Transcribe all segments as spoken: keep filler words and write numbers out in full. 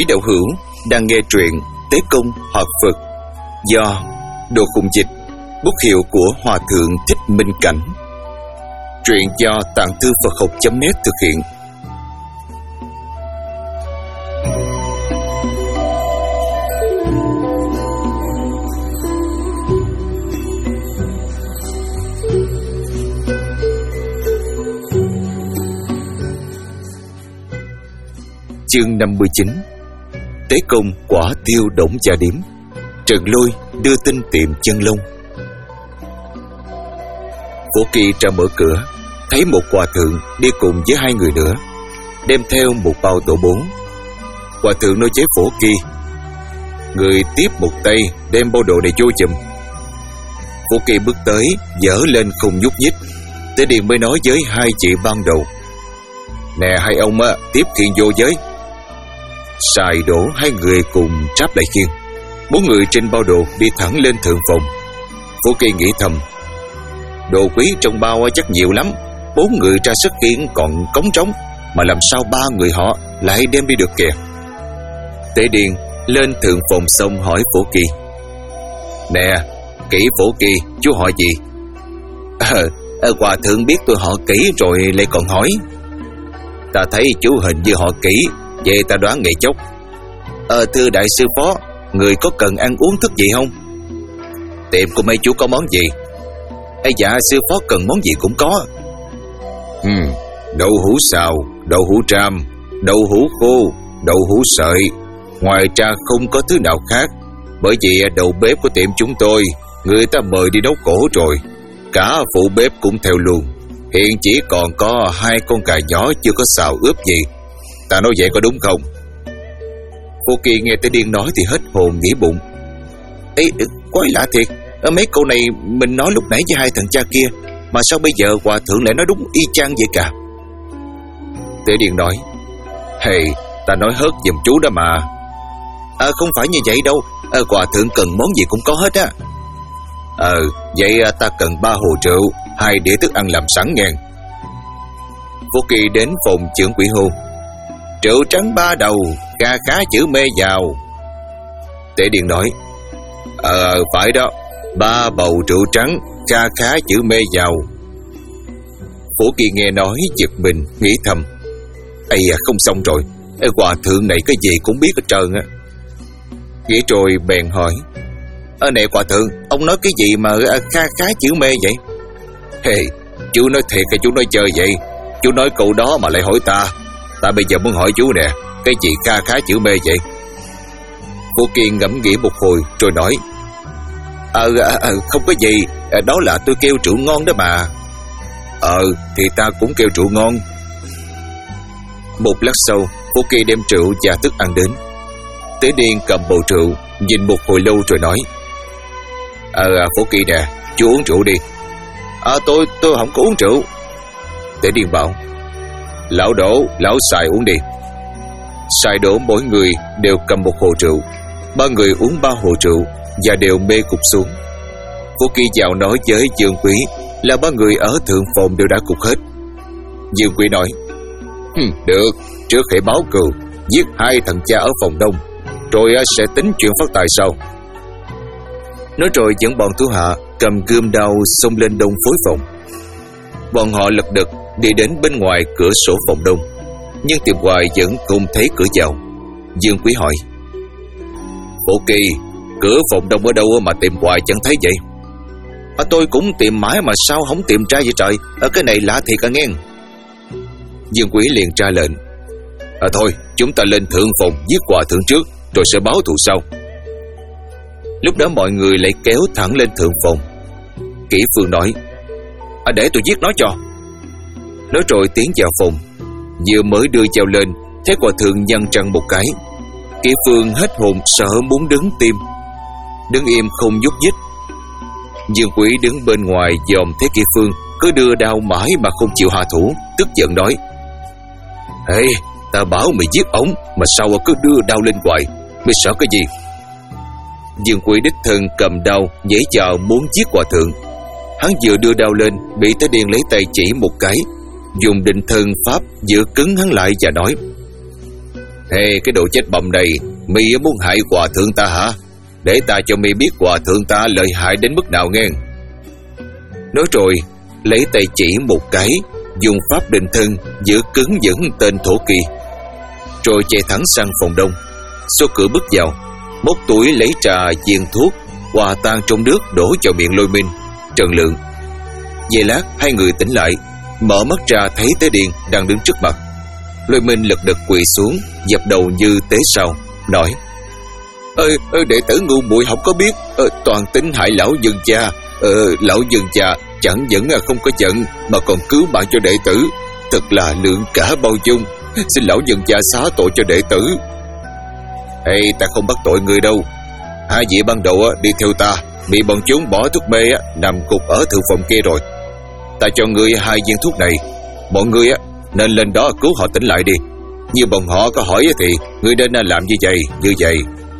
Quý đạo hữu đang nghe truyện Tế Công Hoạt Phật do Đồ Khùng Dịch, bút hiệu của Hòa Thượng Thích Minh Cảnh. Truyện do Tạng Thư Phật Học chấm net thực hiện. Chương năm mươi chín. Tế công quả tiêu đổng gia điếm. Trần Lôi đưa tin tiệm chân lông. Phổ Kỳ ra mở cửa, thấy một hòa thượng đi cùng với hai người nữa, đem theo một bao tổ bố. Hòa thượng nói với Phổ Kỳ: "Người tiếp một tay đem bao đồ này vô giùm." Phổ Kỳ bước tới, dở lên không nhúc nhích. Tế Điền mới nói với hai chị ban đầu: "Nè hai ông á, tiếp khiêng vô với." Xài Đỗ hai người cùng tráp lại khiêng. Bốn người trên bao đồ đi thẳng lên thượng phòng. Phổ Kỳ nghĩ thầm: đồ quý trong bao chắc nhiều lắm, bốn người ra sức khiêng còn cống trống, mà làm sao ba người họ lại đem đi được kìa. Tế Điền lên thượng phòng xong hỏi Phổ Kỳ: "Nè, kỹ Phổ Kỳ, chú hỏi gì?" Ờ, à, hòa thượng biết tôi họ kỹ rồi lại còn hỏi. "Ta thấy chú hình như họ kỹ, vậy ta đoán ngày chốc." Ờ, thưa đại sư phó, người có cần ăn uống thức gì không?" "Tiệm của mấy chú có món gì?" "Ây dạ, sư phó cần món gì cũng có." Ừ, đậu hũ xào, đậu hũ tram, đậu hũ khô, đậu hũ sợi. Ngoài ra không có thứ nào khác, bởi vì đầu bếp của tiệm chúng tôi người ta mời đi nấu cổ rồi. Cả phụ bếp cũng theo luôn. Hiện chỉ còn có hai con cà nhỏ chưa có xào ướp gì. Ta nói vậy có đúng không?" Phổ Kỳ nghe Tế Điền nói thì hết hồn nghĩ bụng: "Ê, quái lạ thiệt, mấy câu này mình nói lúc nãy với hai thằng cha kia, mà sao bây giờ hòa thượng lại nói đúng y chang vậy cả?" Tế Điền nói: "Hey, ta nói hớt giùm chú đó mà." À, không phải như vậy đâu, à, hòa thượng cần món gì cũng có hết á." Ờ, vậy ta cần ba hồ rượu, hai đĩa thức ăn làm sẵn ngàn." Phổ Kỳ đến phòng trưởng quỹ hô: "Rượu trắng ba đầu, kha khá chữ mê vào." Tế Điền nói: Ờ, phải đó, ba bầu rượu trắng, kha khá chữ mê vào." Phổ Kỳ nghe nói giật mình, nghĩ thầm: "Ây à, không xong rồi, Ê, hòa thượng này cái gì cũng biết hết trơn á." Nghĩ rồi bèn hỏi: "Ờ này hòa thượng, ông nói cái gì mà kha khá chữ mê vậy?" "Hey, chú nói thiệt hay chú nói chơi vậy? Chú nói câu đó mà lại hỏi ta. Ta bây giờ muốn hỏi chú nè, cái gì kha khá chữ mê vậy?" Phổ Kỳ ngẫm nghĩ một hồi rồi nói: Ờ, à, không có gì, đó là tôi kêu rượu ngon đó mà." "Ờ, thì ta cũng kêu rượu ngon." Một lát sau, Phổ Kỳ đem rượu và thức ăn đến. Tế Điền cầm bầu rượu, nhìn một hồi lâu rồi nói: Ờ, à, Phổ Kỳ nè, chú uống rượu đi." "À, tôi, tôi không có uống rượu." Tế Điền bảo: "Lão Đỗ, lão Xài uống đi." Xài Đỗ mỗi người đều cầm một hồ rượu. Ba người uống ba hồ rượu và đều mê cục xuống. Phổ Kỳ vào nói với Dương Quý là ba người ở thượng phòng đều đã cục hết. Dương Quý nói: Hừm, được, trước hãy báo cừu, giết hai thằng cha ở phòng đông, rồi sẽ tính chuyện phát tài sau. Nói rồi dẫn bọn thủ hạ cầm gươm đao xông lên đông phối phòng. Bọn họ lật đật đi đến bên ngoài cửa sổ phòng đông, nhưng tìm hoài vẫn không thấy cửa vào. Dương Quý hỏi: "Phổ Kỳ, cửa phòng đông ở đâu mà tìm hoài chẳng thấy vậy?" À, "tôi cũng tìm mãi mà sao không tìm ra vậy trời, ở cái này lạ thiệt à nghe." Dương Quý liền ra lệnh: À thôi, chúng ta lên thượng phòng giết hòa thượng trước, rồi sẽ báo thù sau." Lúc đó mọi người lại kéo thẳng lên thượng phòng. Kỷ Phương nói: À, để tôi giết nó cho." Nói rồi tiến vào phòng. Vừa mới đưa dao lên, thấy hòa thượng nhăn răng một cái. Kỷ Phương hết hồn sợ muốn đứng tim, đứng im không nhúc nhích. Dương Quý đứng bên ngoài dòm thấy Kỷ Phương cứ đưa đao mãi mà không chịu hạ thủ, tức giận nói: Ê, ta bảo mày giết ổng mà sao cứ đưa đao lên hoài, mày sợ cái gì? Dương Quý đích thân cầm đao nhảy vào muốn giết hòa thượng. Hắn vừa đưa đao lên, bị Tế Điền lấy tay chỉ một cái, dùng định thân pháp giữ cứng hắn lại và nói: Hey, cái đồ chết bầm này, mi muốn hại hòa thượng ta hả? Để ta cho mi biết hòa thượng ta lợi hại đến mức nào nghe. Nói rồi lấy tay chỉ một cái, dùng pháp định thân giữ cứng vững tên thổ kỳ, rồi chạy thẳng sang phòng đông. Số cửa bước vào, móc túi lấy trà viên thuốc hòa tan trong nước đổ vào miệng Lôi Minh, Trần Lượng. Về lát hai người tỉnh lại, mở mắt ra thấy Tế Điền đang đứng trước mặt. Lôi Minh lật đật quỳ xuống, dập đầu như tế sao, nói: ơi ơi đệ tử ngu muội không có biết, ờ, toàn tính hại lão dân cha. ờ, Lão dân cha chẳng những không có giận mà còn cứu mạng cho đệ tử, thật là lượng cả bao dung. Xin lão dân cha xá tội cho đệ tử. Ê, ta không bắt tội người đâu. Hai vị ban đầu đi theo ta, bị bọn chúng bỏ thuốc mê nằm cục ở thượng phòng kia rồi. Ta cho ngươi hai viên thuốc này, bọn ngươi nên lên đó cứu họ tỉnh lại đi. Như bọn họ có hỏi thì ngươi nên làm như vậy, như vậy.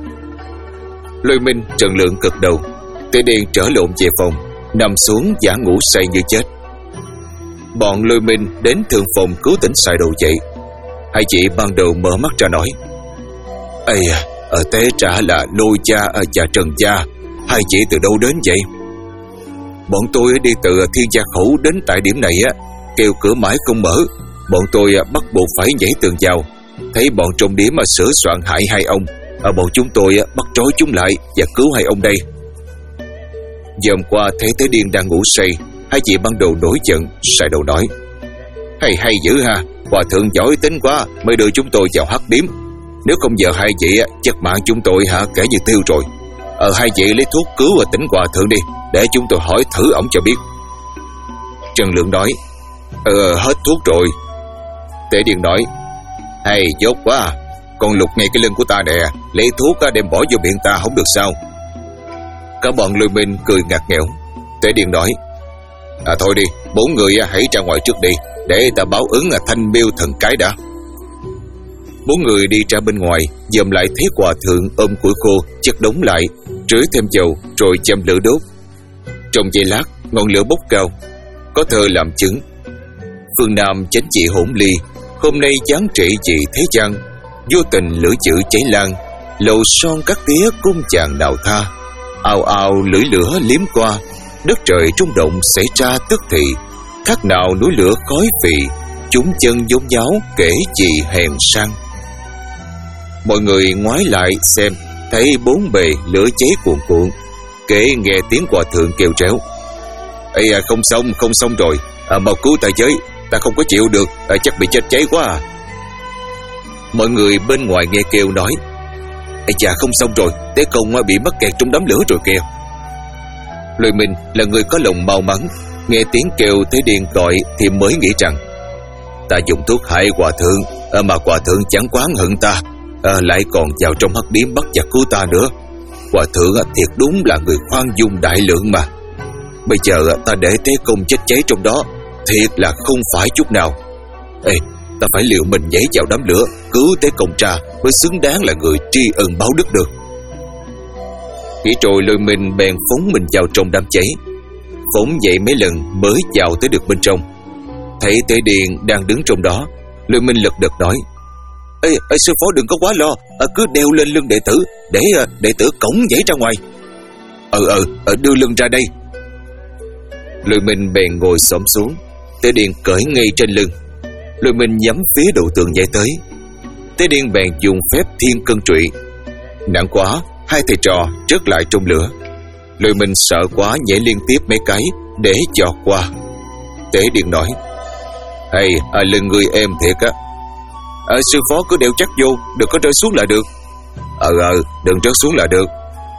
Lôi Minh, Trần Lượng cực đầu. Tế Điền trở lộn về phòng, nằm xuống giả ngủ say như chết. Bọn Lôi Minh đến thượng phòng cứu tỉnh xài đầu dậy. Hai chị ban đầu mở mắt ra nói: Ây à, ở té trả là Lôi cha và Trần cha, hai chị từ đâu đến vậy? Bọn tôi đi từ Thiên Gia Khẩu đến tại điểm này á, kêu cửa mãi không mở. Bọn tôi bắt buộc phải nhảy tường vào. Thấy bọn trong điếm mà sửa soạn hại hai ông, ở bọn chúng tôi bắt trói chúng lại và cứu hai ông đây. Dòm qua thấy Tế Điền đang ngủ say, hai chị ban đầu nổi giận, xài đầu nói: Hay hay dữ ha, hòa thượng giỏi tính quá mới đưa chúng tôi vào hắc điếm. Nếu không giờ hai chị chắc mạng chúng tôi hả kể như tiêu rồi. Ờ hai chị lấy thuốc cứu và tỉnh hòa thượng đi, để chúng tôi hỏi thử ổng cho biết. Trần Lượng nói: Ờ hết thuốc rồi. Tế Điền nói: Hay dốt quá à. Con lục ngay cái lưng của ta nè, lấy thuốc đem bỏ vô miệng ta không được sao? Cả bọn Lôi Minh cười ngặt nghẽo. Tế Điền nói: À thôi đi, bốn người hãy ra ngoài trước đi, để ta báo ứng thanh miêu thần cái đã. Bốn người đi ra bên ngoài, dòm lại thấy hòa thượng ôm củi khô chất đống lại, rưới thêm dầu rồi châm lửa đốt. Trong giây lát, ngọn lửa bốc cao. Có thơ làm chứng: Phương Nam chánh trị hỗn ly, hôm nay giáng trị trị thế gian. Vô tình lửa chữ cháy lan, lầu son các tía cung chàng nào tha. Ào ào lưỡi lửa liếm qua, đất trời rung động xảy ra tức thì. Khác nào núi lửa khói phì, chúng chân giống giáo kể gì hèn sang. Mọi người ngoái lại xem, thấy bốn bề lửa cháy cuồn cuộn. Kể nghe tiếng hòa thượng kêu tréo: Ây à, không xong, không xong rồi, à, mau cứu ta với, ta không có chịu được, à, chắc bị chết cháy quá à. Mọi người bên ngoài nghe kêu nói: Ây chà, không xong rồi, Tế Công bị mắc kẹt trong đám lửa rồi kìa. Lôi Minh là người có lòng mau mắn, nghe tiếng kêu Tế Điền gọi thì mới nghĩ rằng: Ta dùng thuốc hại hòa thượng, à, mà hòa thượng chẳng quán hận ta, à, lại còn vào trong hắc điếm bắt giặc cứu ta nữa. Hòa thượng thiệt đúng là người khoan dung đại lượng mà. Bây giờ ta để Tế Công chết cháy trong đó, thiệt là không phải chút nào. Ê, ta phải liệu mình nhảy vào đám lửa, cứu Tế Công ra mới xứng đáng là người tri ân báo đức được. Nghĩ rồi Lôi Minh bèn phóng mình vào trong đám cháy. Phóng dậy mấy lần mới vào tới được bên trong. Thấy Tế Điền đang đứng trong đó, Lôi Minh lật đật nói: Ê, ê sư phó đừng có quá lo, à, cứ đeo lên lưng đệ tử, để à, đệ tử cõng nhảy ra ngoài. Ờ ờ à, đưa lưng ra đây. Lôi Minh bèn ngồi xổm xuống, Tế Điền cởi ngay trên lưng. Lôi Minh nhắm phía đầu tường nhảy tới. Tế Điền bèn dùng phép thiên cân trụy. Nặng quá, hai thầy trò rớt lại trong lửa. Lôi Minh sợ quá nhảy liên tiếp mấy cái để cho qua. Tế Điền nói: Hay à, lưng người em thiệt á. À, sư phó cứ đeo chắc vô, đừng có rơi xuống là được. Ờ ờ đừng rớt xuống là được.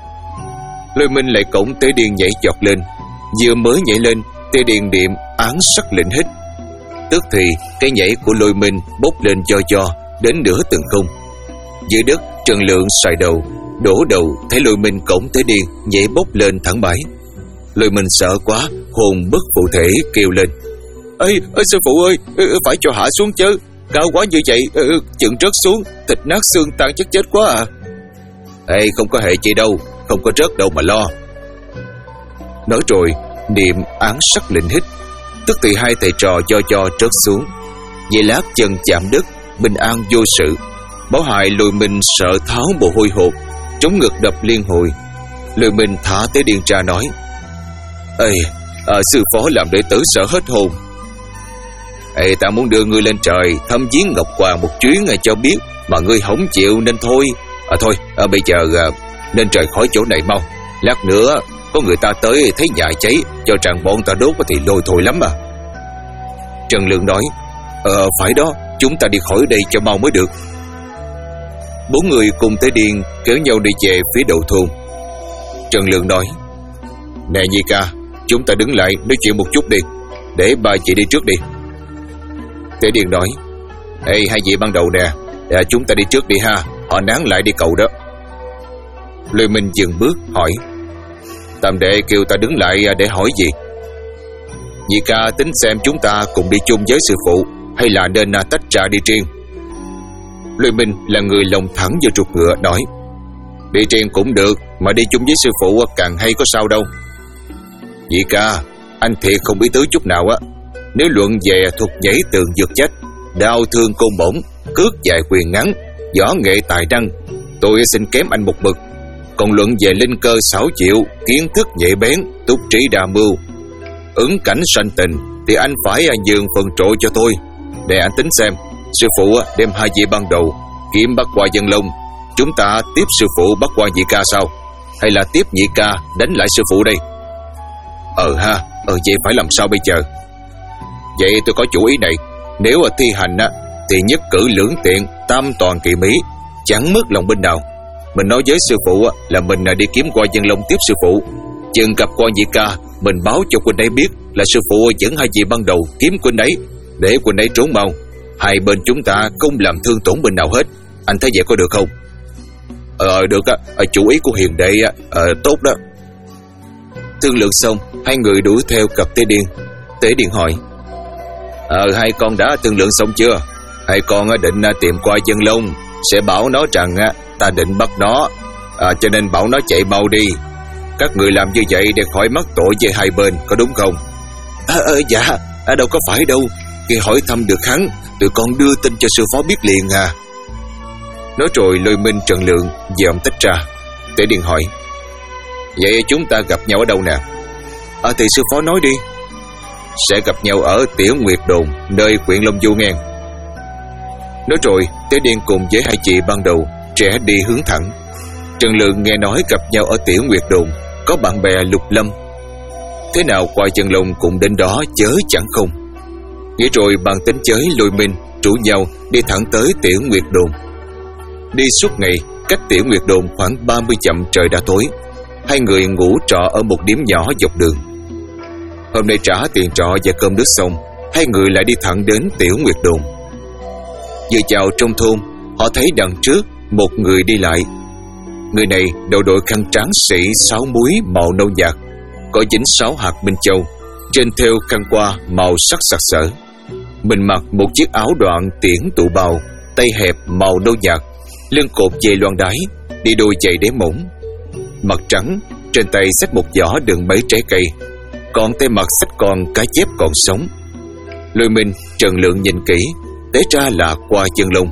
Lôi Minh lại cõng Tế Điền nhảy chọt lên. Vừa mới nhảy lên, Tế Điền niệm án sắc lệnh hít. Tức thì cái nhảy của Lôi Minh bốc lên do do đến nửa từng không. Dưới đất Trần Lượng xài đầu, đổ đầu thấy Lôi Minh cõng Tế Điền nhảy bốc lên thẳng bãi. Lôi Minh sợ quá, hồn bất phụ thể kêu lên: Ê, ê sư phụ ơi, phải cho hạ xuống chứ, cao quá như vậy, chừng rớt xuống thịt nát xương tan chắc chết quá à. Ê, không có hệ chị đâu, không có rớt đâu mà lo. Nói rồi niệm án sắc lệnh hít. Tức thì hai thầy trò cho cho rớt xuống. Vậy lát chân chạm đất, bình an vô sự. Bảo hại Lôi Minh sợ tháo mồ hôi hột, trống ngực đập liên hồi. Lôi Minh thả Tế Điền ra nói: Ê, à, sư phó làm đệ tử sợ hết hồn. Ê, ta muốn đưa ngươi lên trời thăm viếng Ngọc Hoàng một chuyến ngay cho biết, mà ngươi không chịu nên thôi. À thôi, à, bây giờ à, nên trời khỏi chỗ này mau. Lát nữa có người ta tới thấy nhà cháy, cho rằng bọn ta đốt thì lôi thôi lắm à. Trần Lượng nói: Ờ phải đó, chúng ta đi khỏi đây cho mau mới được. Bốn người cùng Tế Điền kéo nhau đi về phía đầu thôn. Trần Lượng nói: Nè Nhi ca, chúng ta đứng lại nói chuyện một chút đi, để ba chị đi trước đi. Tế Điền nói: Ê hai vị ban đầu nè, à, chúng ta đi trước đi ha, họ nán lại đi cầu đó. Lôi Minh dừng bước hỏi: Tam đệ kêu ta đứng lại để hỏi gì? Nhị ca tính xem chúng ta cùng đi chung với sư phụ, hay là nên tách ra đi riêng. Lôi Minh là người lòng thẳng như trục ngựa, nói: Đi riêng cũng được, mà đi chung với sư phụ càng hay có sao đâu. Nhị ca, anh thiệt không ý tứ chút nào á. Nếu luận về thuật nhảy tường vượt chết, đao thương côn bổng, cước dài quyền ngắn, võ nghệ tài năng, tôi xin kém anh một bậc. Còn luận về linh cơ xảo diệu, kiến thức nhạy bén, túc trí đa mưu, ứng cảnh sanh tình, thì anh phải nhường phần trội cho tôi. Để anh tính xem, sư phụ đem hai vị ban đầu kiếm bắt qua Dân Long, chúng ta tiếp sư phụ bắt qua nhị ca sao? Hay là tiếp nhị ca đánh lại sư phụ đây? Ờ ha, ờ vậy phải làm sao bây giờ? Vậy tôi có chủ ý này, nếu thi hành á thì nhất cử lưỡng tiện, tam toàn kỳ mỹ, chẳng mất lòng binh nào. Mình nói với sư phụ là mình đi kiếm qua Dân Long tiếp sư phụ, chừng gặp qua nhị ca, mình báo cho huynh ấy biết là sư phụ dẫn hai vị ban đầu kiếm huynh ấy, để huynh ấy trốn mau. Hai bên chúng ta không làm thương tổn bên nào hết. Anh thấy vậy có được không? Ờ được á, chủ ý của hiền đệ ờ tốt đó. Thương lượng xong, hai người đuổi theo cặp Tế Điền. Tế Điền hỏi: Ờ hai con đã thương lượng xong chưa? Hai con định tìm qua Dân Long, sẽ bảo nó rằng ta định bắt nó, à, cho nên bảo nó chạy mau đi. Các người làm như vậy để khỏi mắc tội với hai bên, có đúng không? À, à, dạ, à, đâu có phải đâu. Khi hỏi thăm được hắn, tụi con đưa tin cho sư phó biết liền à. Nói rồi Lôi Minh Trần Lượng dòm tách ra. Tế Điền hỏi: Vậy chúng ta gặp nhau ở đâu nè? À thì sư phó nói đi. Sẽ gặp nhau ở Tiểu Nguyệt Đồn, nơi huyện Long Du ngang. Nói rồi Tế Điền cùng với hai chị ban đầu trẻ đi hướng thẳng. Trần Lượng nghe nói gặp nhau ở Tiểu Nguyệt Đồn, có bạn bè Lục Lâm. Thế nào qua Dân Long cũng đến đó chớ chẳng không. Nghĩ rồi bàn tính chới Lôi Minh rủ nhau đi thẳng tới Tiểu Nguyệt Đồn. Đi suốt ngày, cách Tiểu Nguyệt Đồn khoảng ba mươi dặm trời đã tối. Hai người ngủ trọ ở một điểm nhỏ dọc đường. Hôm nay trả tiền trọ và cơm nước xong, hai người lại đi thẳng đến Tiểu Nguyệt Đồn. Vừa vào trong thôn, họ thấy đằng trước một người đi lại. Người này đầu đội khăn trắng sĩ sáu múi màu nâu nhạt, có dính sáu hạt minh châu, trên thêu khăn qua màu sắc sặc sỡ. Mình mặc một chiếc áo đoạn tiễn tụ bào, tay hẹp màu nâu nhạt, lưng cột dây loan đái, đi đôi giày đế mỏng. Mặt trắng, trên tay xách một giỏ đựng mấy trái cây, còn tay mặt xách con cá chép còn sống. Lôi Minh Trần Lượng nhìn kỹ, té ra là qua Dân Long.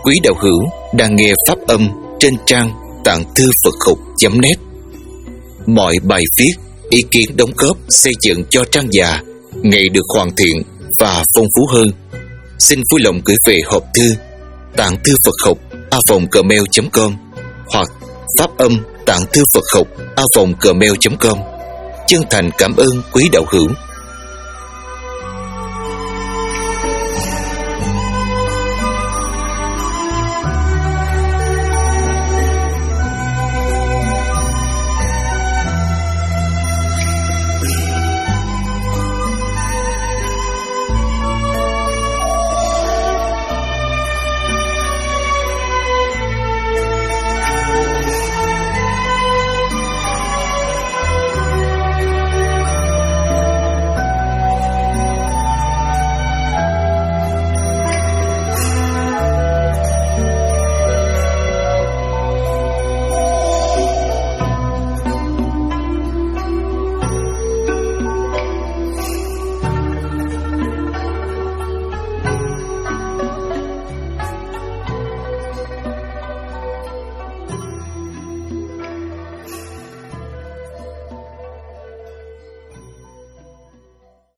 Quý đạo hữu đang nghe pháp âm trên trang tạng thư Phật học chấm net. Mọi bài viết, ý kiến đóng góp xây dựng cho trang già ngày được hoàn thiện và phong phú hơn. Xin vui lòng gửi về hộp thư tạng thư Phật học a vòng gmail chấm com hoặc pháp âm tạng thư Phật học a vòng gmail chấm com. Chân thành cảm ơn quý đạo hữu.